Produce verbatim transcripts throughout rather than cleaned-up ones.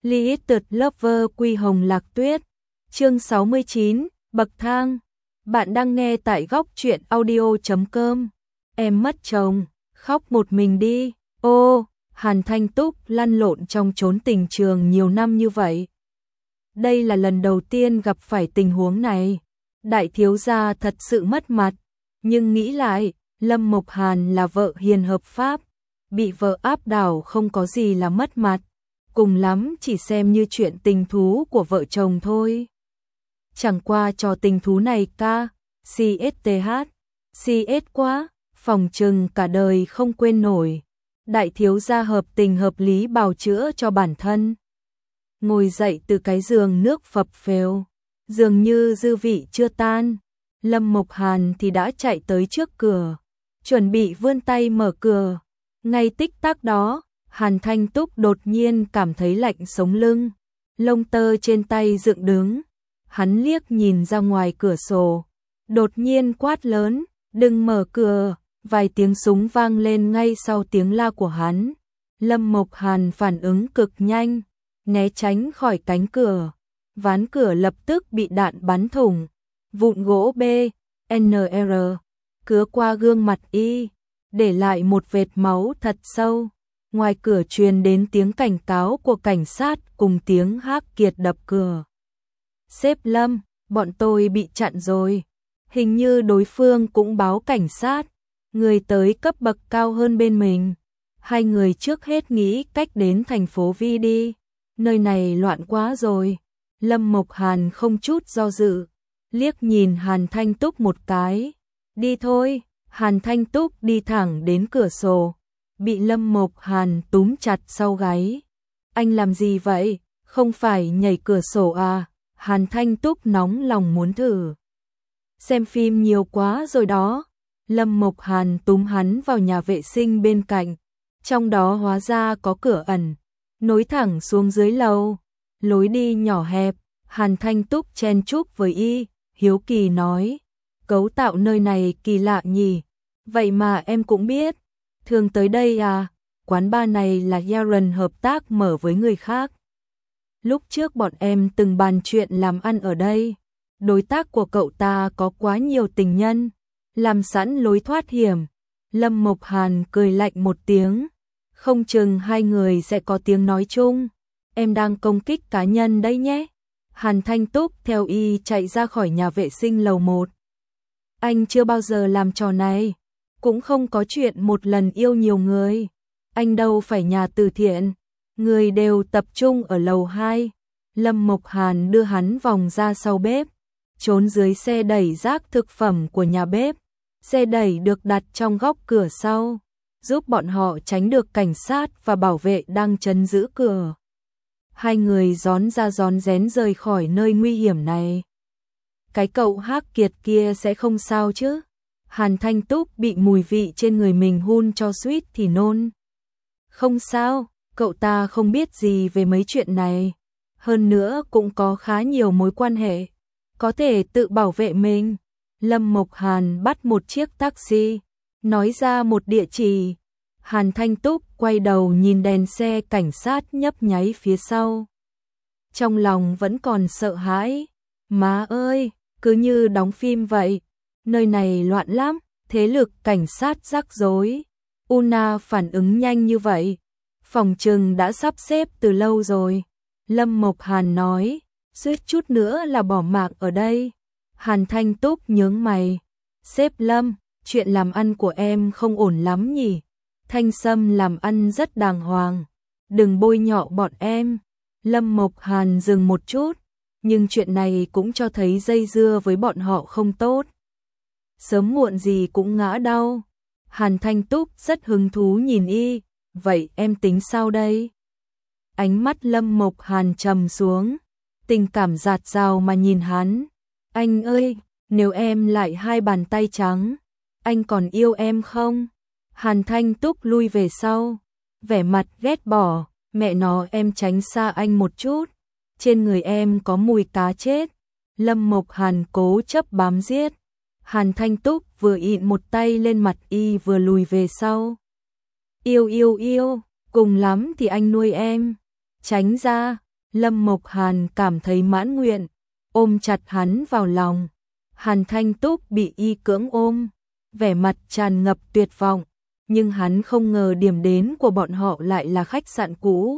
Limited Lover Quy Hồng Lạc Tuyết. Chương sáu mươi chín, bậc thang. Bạn đang nghe tại góc truyện audio chấm com. Em mất chồng, khóc một mình đi. Ô, Hàn Thanh Túc lăn lộn trong chốn tình trường nhiều năm như vậy. Đây là lần đầu tiên gặp phải tình huống này. Đại thiếu gia thật sự mất mặt, nhưng nghĩ lại, Lâm Mộc Hàn là vợ hiền hợp pháp, bị vợ áp đảo không có gì là mất mặt, cùng lắm chỉ xem như chuyện tình thú của vợ chồng thôi. Chẳng qua trò tình thú này ca, xê ét tê hát, xê ét quá, phòng trừng cả đời không quên nổi. Đại thiếu gia hợp tình hợp lý bào chữa cho bản thân. Ngồi dậy từ cái giường nước phập phều, dường như dư vị chưa tan, Lâm Mộc Hàn thì đã chạy tới trước cửa, chuẩn bị vươn tay mở cửa. Ngay tích tắc đó, Hàn Thanh Túc đột nhiên cảm thấy lạnh sống lưng, lông tơ trên tay dựng đứng. Hắn liếc nhìn ra ngoài cửa sổ, đột nhiên quát lớn, đừng mở cửa. Vài tiếng súng vang lên ngay sau tiếng la của hắn. Lâm Mộc Hàn phản ứng cực nhanh, né tránh khỏi cánh cửa. Ván cửa lập tức bị đạn bắn thủng. Vụn gỗ B, en rờ, cứa qua gương mặt y, để lại một vệt máu thật sâu. Ngoài cửa truyền đến tiếng cảnh cáo của cảnh sát cùng tiếng Hắc Kiệt đập cửa. Sếp Lâm, bọn tôi bị chặn rồi. Hình như đối phương cũng báo cảnh sát. Người tới cấp bậc cao hơn bên mình. Hai người trước hết nghĩ cách đến thành phố Vi đi. Nơi này loạn quá rồi. Lâm Mộc Hàn không chút do dự, liếc nhìn Hàn Thanh Túc một cái. Đi thôi. Hàn Thanh Túc đi thẳng đến cửa sổ, bị Lâm Mộc Hàn túm chặt sau gáy. Anh làm gì vậy? Không phải nhảy cửa sổ à? Hàn Thanh Túc nóng lòng muốn thử. Xem phim nhiều quá rồi đó. Lâm Mộc Hàn túm hắn vào nhà vệ sinh bên cạnh, trong đó hóa ra có cửa ẩn, nối thẳng xuống dưới lầu. Lối đi nhỏ hẹp, Hàn Thanh Túc chen chúc với y, hiếu kỳ nói, cấu tạo nơi này kỳ lạ nhỉ, vậy mà em cũng biết, thường tới đây à, quán bar này là Yaron hợp tác mở với người khác. Lúc trước bọn em từng bàn chuyện làm ăn ở đây, đối tác của cậu ta có quá nhiều tình nhân, làm sẵn lối thoát hiểm. Lâm Mộc Hàn cười lạnh một tiếng, không chừng hai người sẽ có tiếng nói chung. Em đang công kích cá nhân đấy nhé. Hàn Thanh Túc theo y chạy ra khỏi nhà vệ sinh lầu một. Anh chưa bao giờ làm trò này, cũng không có chuyện một lần yêu nhiều người. Anh đâu phải nhà từ thiện, người đều tập trung ở lầu hai. Lâm Mộc Hàn đưa hắn vòng ra sau bếp, trốn dưới xe đẩy rác thực phẩm của nhà bếp. Xe đẩy được đặt trong góc cửa sau, giúp bọn họ tránh được cảnh sát và bảo vệ đang trấn giữ cửa. Hai người rón ra rón rén rời khỏi nơi nguy hiểm này. Cái cậu Hắc Kiệt kia sẽ không sao chứ? Hàn Thanh Túc bị mùi vị trên người mình hun cho suýt thì nôn. Không sao, cậu ta không biết gì về mấy chuyện này. Hơn nữa cũng có khá nhiều mối quan hệ, có thể tự bảo vệ mình. Lâm Mộc Hàn bắt một chiếc taxi, nói ra một địa chỉ. Hàn Thanh Túc quay đầu nhìn đèn xe cảnh sát nhấp nháy phía sau. Trong lòng vẫn còn sợ hãi. Má ơi, cứ như đóng phim vậy. Nơi này loạn lắm, thế lực cảnh sát rắc rối. Una phản ứng nhanh như vậy, phòng trừng đã sắp xếp từ lâu rồi. Lâm Mộc Hàn nói, suýt chút nữa là bỏ mạng ở đây. Hàn Thanh Túc nhướng mày. Sếp Lâm, chuyện làm ăn của em không ổn lắm nhỉ? Thanh Sâm làm ăn rất đàng hoàng, đừng bôi nhọ bọn em. Lâm Mộc Hàn dừng một chút, nhưng chuyện này cũng cho thấy dây dưa với bọn họ không tốt. Sớm muộn gì cũng ngã đau. Hàn Thanh Túc rất hứng thú nhìn y, vậy em tính sao đây? Ánh mắt Lâm Mộc Hàn trầm xuống, tình cảm dạt dào mà nhìn hắn. Anh ơi, nếu em lại hai bàn tay trắng, anh còn yêu em không? Hàn Thanh Túc lui về sau, vẻ mặt ghét bỏ, mẹ nó em tránh xa anh một chút, trên người em có mùi cá chết. Lâm Mộc Hàn cố chấp bám giết. Hàn Thanh Túc vừa ịn một tay lên mặt y vừa lùi về sau. Yêu yêu yêu, cùng lắm thì anh nuôi em. Tránh ra, Lâm Mộc Hàn cảm thấy mãn nguyện, ôm chặt hắn vào lòng. Hàn Thanh Túc bị y cưỡng ôm, vẻ mặt tràn ngập tuyệt vọng, nhưng hắn không ngờ điểm đến của bọn họ lại là khách sạn cũ.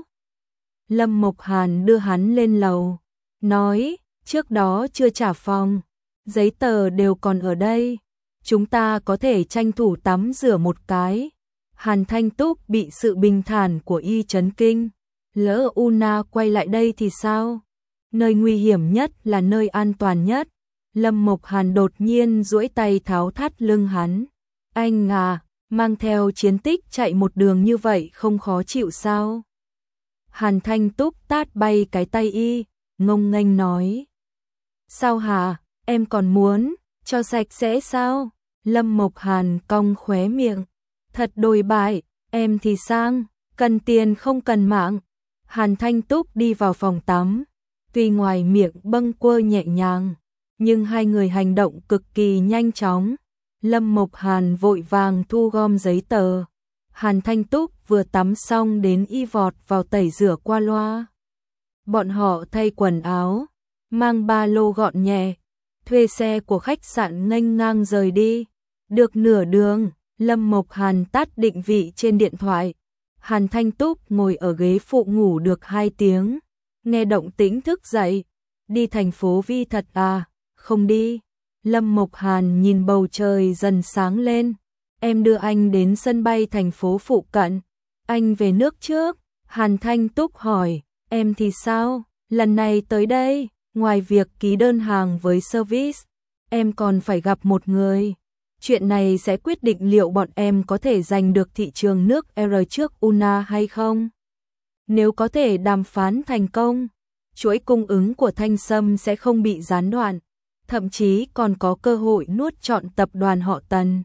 Lâm Mộc Hàn đưa hắn lên lầu, nói, trước đó chưa trả phòng, giấy tờ đều còn ở đây, chúng ta có thể tranh thủ tắm rửa một cái. Hàn Thanh Túc bị sự bình thản của y chấn kinh, lỡ Una quay lại đây thì sao? Nơi nguy hiểm nhất là nơi an toàn nhất. Lâm Mộc Hàn đột nhiên duỗi tay tháo thắt lưng hắn. Anh à, mang theo chiến tích chạy một đường như vậy không khó chịu sao? Hàn Thanh Túc tát bay cái tay y, ngông nghênh nói. Sao hả, em còn muốn, cho sạch sẽ sao? Lâm Mộc Hàn cong khóe miệng. Thật đồi bại, em thì sang, cần tiền không cần mạng. Hàn Thanh Túc đi vào phòng tắm, tuy ngoài miệng bâng quơ nhẹ nhàng, nhưng hai người hành động cực kỳ nhanh chóng. Lâm Mộc Hàn vội vàng thu gom giấy tờ. Hàn Thanh Túc vừa tắm xong đến y vọt vào tẩy rửa qua loa. Bọn họ thay quần áo, mang ba lô gọn nhẹ, thuê xe của khách sạn nghênh ngang rời đi. Được nửa đường, Lâm Mộc Hàn tắt định vị trên điện thoại. Hàn Thanh Túc ngồi ở ghế phụ ngủ được hai tiếng, nghe động tĩnh thức dậy. Đi thành phố Vi thật à? Không đi. Lâm Mộc Hàn nhìn bầu trời dần sáng lên. Em đưa anh đến sân bay thành phố phụ cận. Anh về nước trước. Hàn Thanh Túc hỏi, em thì sao? Lần này tới đây, ngoài việc ký đơn hàng với service, em còn phải gặp một người. Chuyện này sẽ quyết định liệu bọn em có thể giành được thị trường nước R trước Una hay không. Nếu có thể đàm phán thành công, chuỗi cung ứng của Thanh Sâm sẽ không bị gián đoạn, thậm chí còn có cơ hội nuốt trọn tập đoàn họ Tần.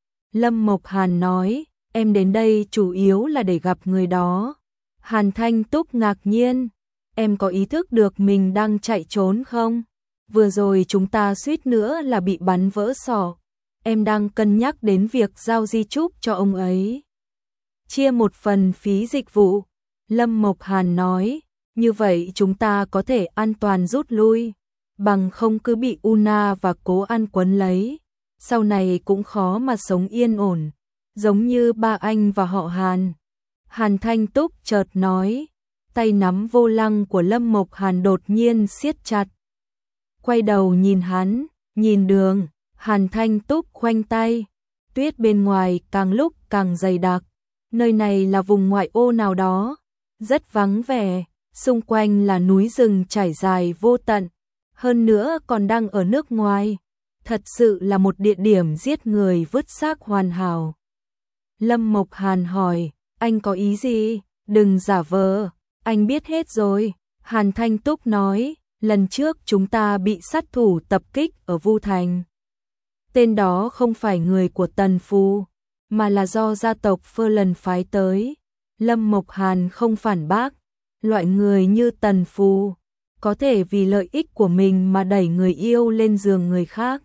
Lâm Mộc Hàn nói, em đến đây chủ yếu là để gặp người đó. Hàn Thanh Túc ngạc nhiên, em có ý thức được mình đang chạy trốn không? Vừa rồi chúng ta suýt nữa là bị bắn vỡ sọ. Em đang cân nhắc đến việc giao di chúc cho ông ấy. Chia một phần phí dịch vụ. Lâm Mộc Hàn nói, như vậy chúng ta có thể an toàn rút lui, bằng không cứ bị Una và Cố An quấn lấy. Sau này cũng khó mà sống yên ổn, giống như ba anh và họ Hàn. Hàn Thanh Túc chợt nói, tay nắm vô lăng của Lâm Mộc Hàn đột nhiên siết chặt. Quay đầu nhìn hắn, nhìn đường. Hàn Thanh Túc khoanh tay, tuyết bên ngoài càng lúc càng dày đặc. Nơi này là vùng ngoại ô nào đó, rất vắng vẻ, xung quanh là núi rừng trải dài vô tận, hơn nữa còn đang ở nước ngoài. Thật sự là một địa điểm giết người vứt xác hoàn hảo. Lâm Mộc Hàn hỏi, anh có ý gì? Đừng giả vờ, anh biết hết rồi. Hàn Thanh Túc nói, lần trước chúng ta bị sát thủ tập kích ở Vu Thành. Tên đó không phải người của Tần Phu, mà là do gia tộc Ferland phái tới. Lâm Mộc Hàn không phản bác, loại người như Tần Phu có thể vì lợi ích của mình mà đẩy người yêu lên giường người khác.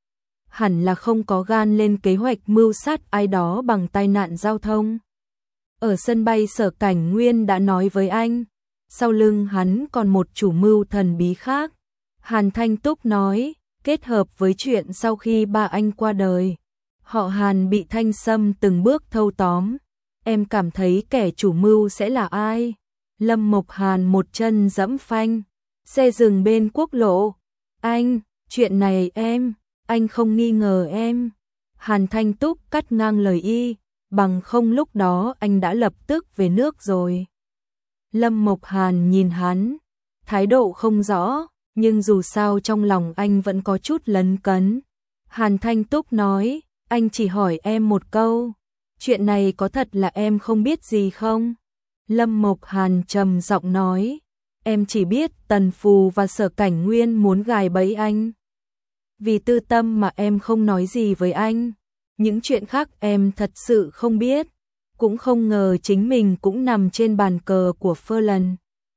Hẳn là không có gan lên kế hoạch mưu sát ai đó bằng tai nạn giao thông. Ở sân bay Sở Cảnh Nguyên đã nói với anh, sau lưng hắn còn một chủ mưu thần bí khác. Hàn Thanh Túc nói, kết hợp với chuyện sau khi ba anh qua đời, họ Hàn bị Thanh Sâm từng bước thâu tóm. Em cảm thấy kẻ chủ mưu sẽ là ai? Lâm Mộc Hàn một chân dẫm phanh, xe dừng bên quốc lộ. Anh, chuyện này em, anh không nghi ngờ em. Hàn Thanh Túc cắt ngang lời y, bằng không lúc đó anh đã lập tức về nước rồi. Lâm Mộc Hàn nhìn hắn, thái độ không rõ, nhưng dù sao trong lòng anh vẫn có chút lấn cấn. Hàn Thanh Túc nói, anh chỉ hỏi em một câu, chuyện này có thật là em không biết gì không? Lâm Mộc Hàn trầm giọng nói, em chỉ biết Tần Phù và Sở Cảnh Nguyên muốn gài bẫy anh. Vì tư tâm mà em không nói gì với anh, những chuyện khác em thật sự không biết, cũng không ngờ chính mình cũng nằm trên bàn cờ của Ferland.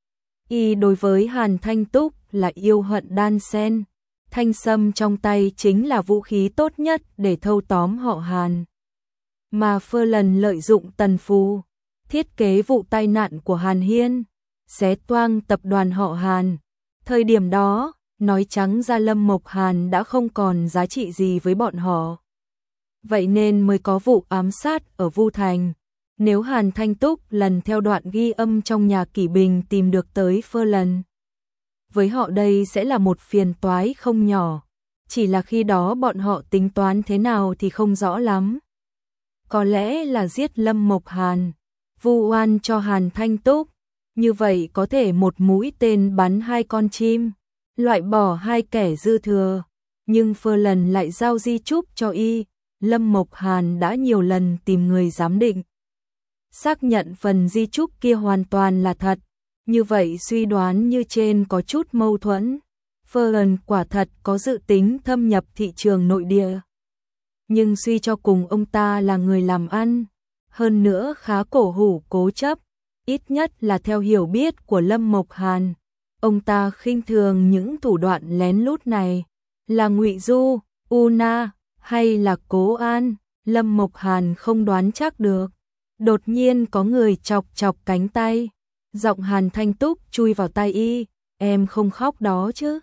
Y đối với Hàn Thanh Túc là yêu hận đan xen, thanh sâm trong tay chính là vũ khí tốt nhất để thâu tóm họ Hàn. Mà Ferland lợi dụng Tần Phù, thiết kế vụ tai nạn của Hàn Hiên, xé toang tập đoàn họ Hàn. Thời điểm đó, nói trắng ra Lâm Mộc Hàn đã không còn giá trị gì với bọn họ. Vậy nên mới có vụ ám sát ở Vu Thành. Nếu Hàn Thanh Túc lần theo đoạn ghi âm trong nhà Kỷ Bình tìm được tới Ferland, với họ đây sẽ là một phiền toái không nhỏ. Chỉ là khi đó bọn họ tính toán thế nào thì không rõ lắm. Có lẽ là giết Lâm Mộc Hàn, vu oan cho Hàn Thanh Túc. Như vậy có thể một mũi tên bắn hai con chim, loại bỏ hai kẻ dư thừa. Nhưng Ferland lại giao di chúc cho y. Lâm Mộc Hàn đã nhiều lần tìm người giám định, xác nhận phần di chúc kia hoàn toàn là thật. Như vậy suy đoán như trên có chút mâu thuẫn. Ferland quả thật có dự tính thâm nhập thị trường nội địa. Nhưng suy cho cùng ông ta là người làm ăn, hơn nữa khá cổ hủ cố chấp, ít nhất là theo hiểu biết của Lâm Mộc Hàn. Ông ta khinh thường những thủ đoạn lén lút này. Là Ngụy Du, Una hay là Cố An, Lâm Mộc Hàn không đoán chắc được. Đột nhiên có người chọc chọc cánh tay. Giọng Hàn Thanh Túc chui vào tai y. Em không khóc đó chứ?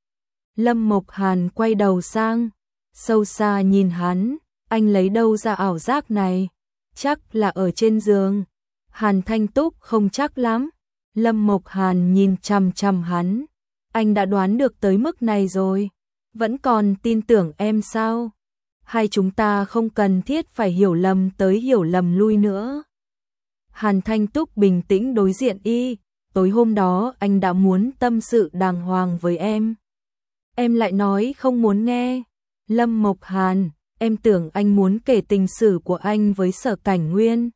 Lâm Mộc Hàn quay đầu sang, sâu xa nhìn hắn. Anh lấy đâu ra ảo giác này? Chắc là ở trên giường. Hàn Thanh Túc không chắc lắm. Lâm Mộc Hàn nhìn chằm chằm hắn. Anh đã đoán được tới mức này rồi, vẫn còn tin tưởng em sao? Hai chúng ta không cần thiết phải hiểu lầm tới hiểu lầm lui nữa. Hàn Thanh Túc bình tĩnh đối diện y. Tối hôm đó anh đã muốn tâm sự đàng hoàng với em. Em lại nói không muốn nghe. Lâm Mộc Hàn, em tưởng anh muốn kể tình sử của anh với Sở Cảnh Nguyên.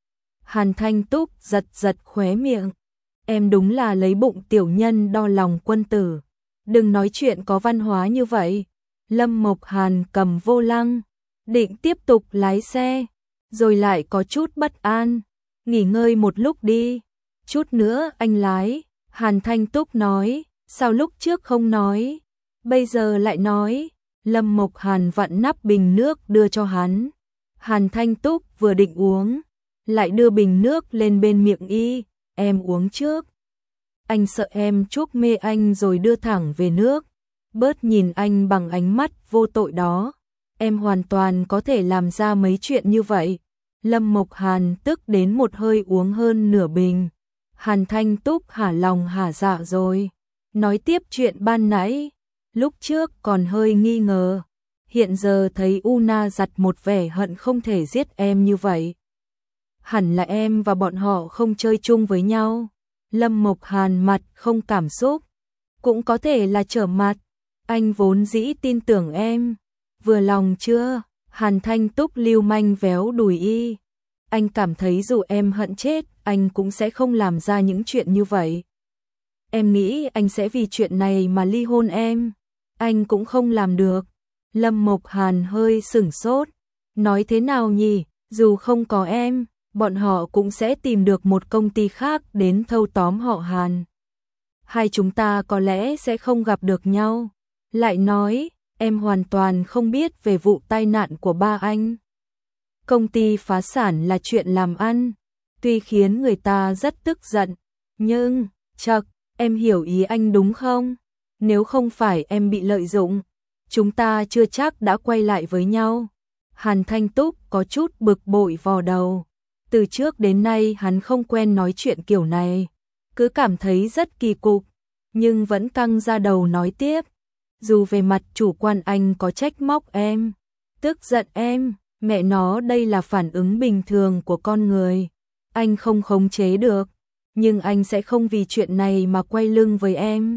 Hàn Thanh Túc giật giật khóe miệng. Em đúng là lấy bụng tiểu nhân đo lòng quân tử. Đừng nói chuyện có văn hóa như vậy. Lâm Mộc Hàn cầm vô lăng, định tiếp tục lái xe, rồi lại có chút bất an. Nghỉ ngơi một lúc đi, chút nữa anh lái. Hàn Thanh Túc nói, sao lúc trước không nói, bây giờ lại nói. Lâm Mộc Hàn vặn nắp bình nước đưa cho hắn. Hàn Thanh Túc vừa định uống, lại đưa bình nước lên bên miệng y. Em uống trước. Anh sợ em chuốc mê anh rồi đưa thẳng về nước. Bớt nhìn anh bằng ánh mắt vô tội đó. Em hoàn toàn có thể làm ra mấy chuyện như vậy. Lâm Mộc Hàn tức đến một hơi uống hơn nửa bình. Hàn Thanh Túc hả lòng hả dạ rồi. Nói tiếp chuyện ban nãy. Lúc trước còn hơi nghi ngờ. Hiện giờ thấy Una giặt một vẻ hận không thể giết em như vậy. Hẳn là em và bọn họ không chơi chung với nhau. Lâm Mộc Hàn mặt không cảm xúc. Cũng có thể là trở mặt. Anh vốn dĩ tin tưởng em. Vừa lòng chưa? Hàn Thanh Túc lưu manh véo đùi y. Anh cảm thấy dù em hận chết, anh cũng sẽ không làm ra những chuyện như vậy. Em nghĩ anh sẽ vì chuyện này mà ly hôn em. Anh cũng không làm được. Lâm Mộc Hàn hơi sửng sốt. Nói thế nào nhỉ? Dù không có em, bọn họ cũng sẽ tìm được một công ty khác đến thâu tóm họ Hàn. Hai chúng ta có lẽ sẽ không gặp được nhau. Lại nói, em hoàn toàn không biết về vụ tai nạn của ba anh. Công ty phá sản là chuyện làm ăn, tuy khiến người ta rất tức giận, nhưng, chậc, em hiểu ý anh đúng không? Nếu không phải em bị lợi dụng, chúng ta chưa chắc đã quay lại với nhau. Hàn Thanh Túc có chút bực bội vò đầu. Từ trước đến nay hắn không quen nói chuyện kiểu này, cứ cảm thấy rất kỳ cục, nhưng vẫn căng ra đầu nói tiếp. Dù về mặt chủ quan anh có trách móc em, tức giận em, mẹ nó đây là phản ứng bình thường của con người. Anh không khống chế được, nhưng anh sẽ không vì chuyện này mà quay lưng với em.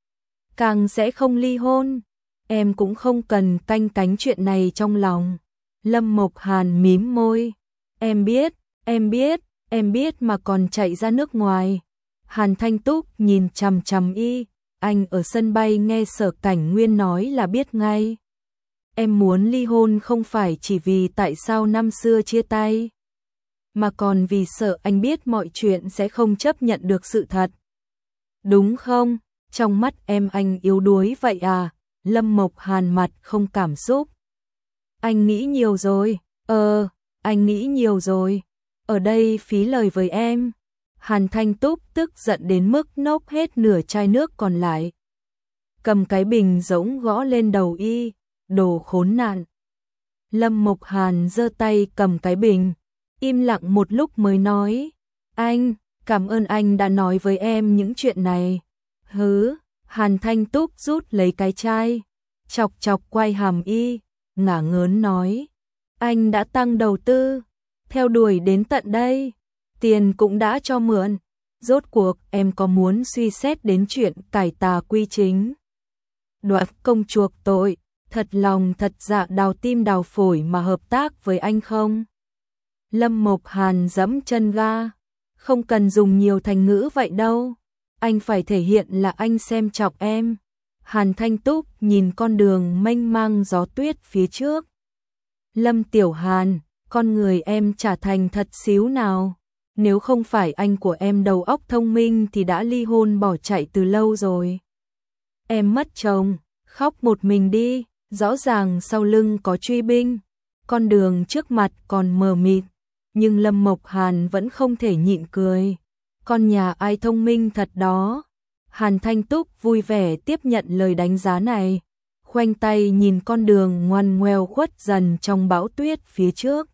Càng sẽ không ly hôn, em cũng không cần canh cánh chuyện này trong lòng. Lâm Mộc Hàn mím môi. Em biết, em biết, em biết mà còn chạy ra nước ngoài. Hàn Thanh Túc nhìn chằm chằm y. Anh ở sân bay nghe Sở Cảnh Nguyên nói là biết ngay. Em muốn ly hôn không phải chỉ vì tại sao năm xưa chia tay, mà còn vì sợ anh biết mọi chuyện sẽ không chấp nhận được sự thật. Đúng không? Trong mắt em anh yếu đuối vậy à? Lâm Mộc Hàn mặt không cảm xúc. Anh nghĩ nhiều rồi. Ờ, anh nghĩ nhiều rồi. Ở đây phí lời với em. Hàn Thanh Túc tức giận đến mức nốc hết nửa chai nước còn lại. Cầm cái bình rỗng gõ lên đầu y, đồ khốn nạn. Lâm Mộc Hàn giơ tay cầm cái bình, im lặng một lúc mới nói, anh, cảm ơn anh đã nói với em những chuyện này. Hứ, Hàn Thanh Túc rút lấy cái chai, chọc chọc quay hàm y, ngả ngớn nói, anh đã tăng đầu tư, theo đuổi đến tận đây, tiền cũng đã cho mượn, rốt cuộc em có muốn suy xét đến chuyện cải tà quy chính, đoạt công chuộc tội, thật lòng thật dạ đào tim đào phổi mà hợp tác với anh không? Lâm Mộc Hàn giẫm chân ga, không cần dùng nhiều thành ngữ vậy đâu, anh phải thể hiện là anh xem trọng em. Hàn Thanh Túc nhìn con đường mênh mang gió tuyết phía trước. Lâm Tiểu Hàn, con người em chả thành thật xíu nào, nếu không phải anh của em đầu óc thông minh thì đã ly hôn bỏ chạy từ lâu rồi. Em mất chồng, khóc một mình đi, rõ ràng sau lưng có truy binh, con đường trước mặt còn mờ mịt, nhưng Lâm Mộc Hàn vẫn không thể nhịn cười. Con nhà ai thông minh thật đó. Hàn Thanh Túc vui vẻ tiếp nhận lời đánh giá này, khoanh tay nhìn con đường ngoằn ngoèo khuất dần trong bão tuyết phía trước.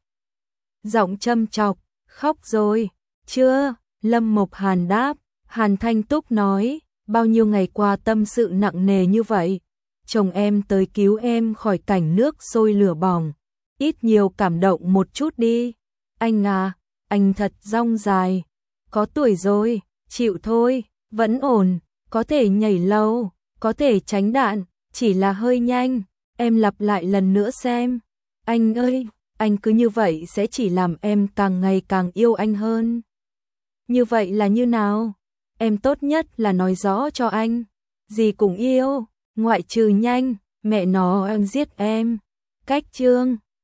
Giọng châm chọc, khóc rồi, chưa? Lâm Mộc Hàn đáp. Hàn Thanh Túc nói, bao nhiêu ngày qua tâm sự nặng nề như vậy, chồng em tới cứu em khỏi cảnh nước sôi lửa bỏng, ít nhiều cảm động một chút đi. Anh à, anh thật dong dài, có tuổi rồi, chịu thôi, vẫn ổn, có thể nhảy lâu, có thể tránh đạn, chỉ là hơi nhanh, em lặp lại lần nữa xem. Anh ơi, anh cứ như vậy sẽ chỉ làm em càng ngày càng yêu anh hơn. Như vậy là như nào? Em tốt nhất là nói rõ cho anh, gì cũng yêu, ngoại trừ nhanh, mẹ nó anh giết em. Cách chương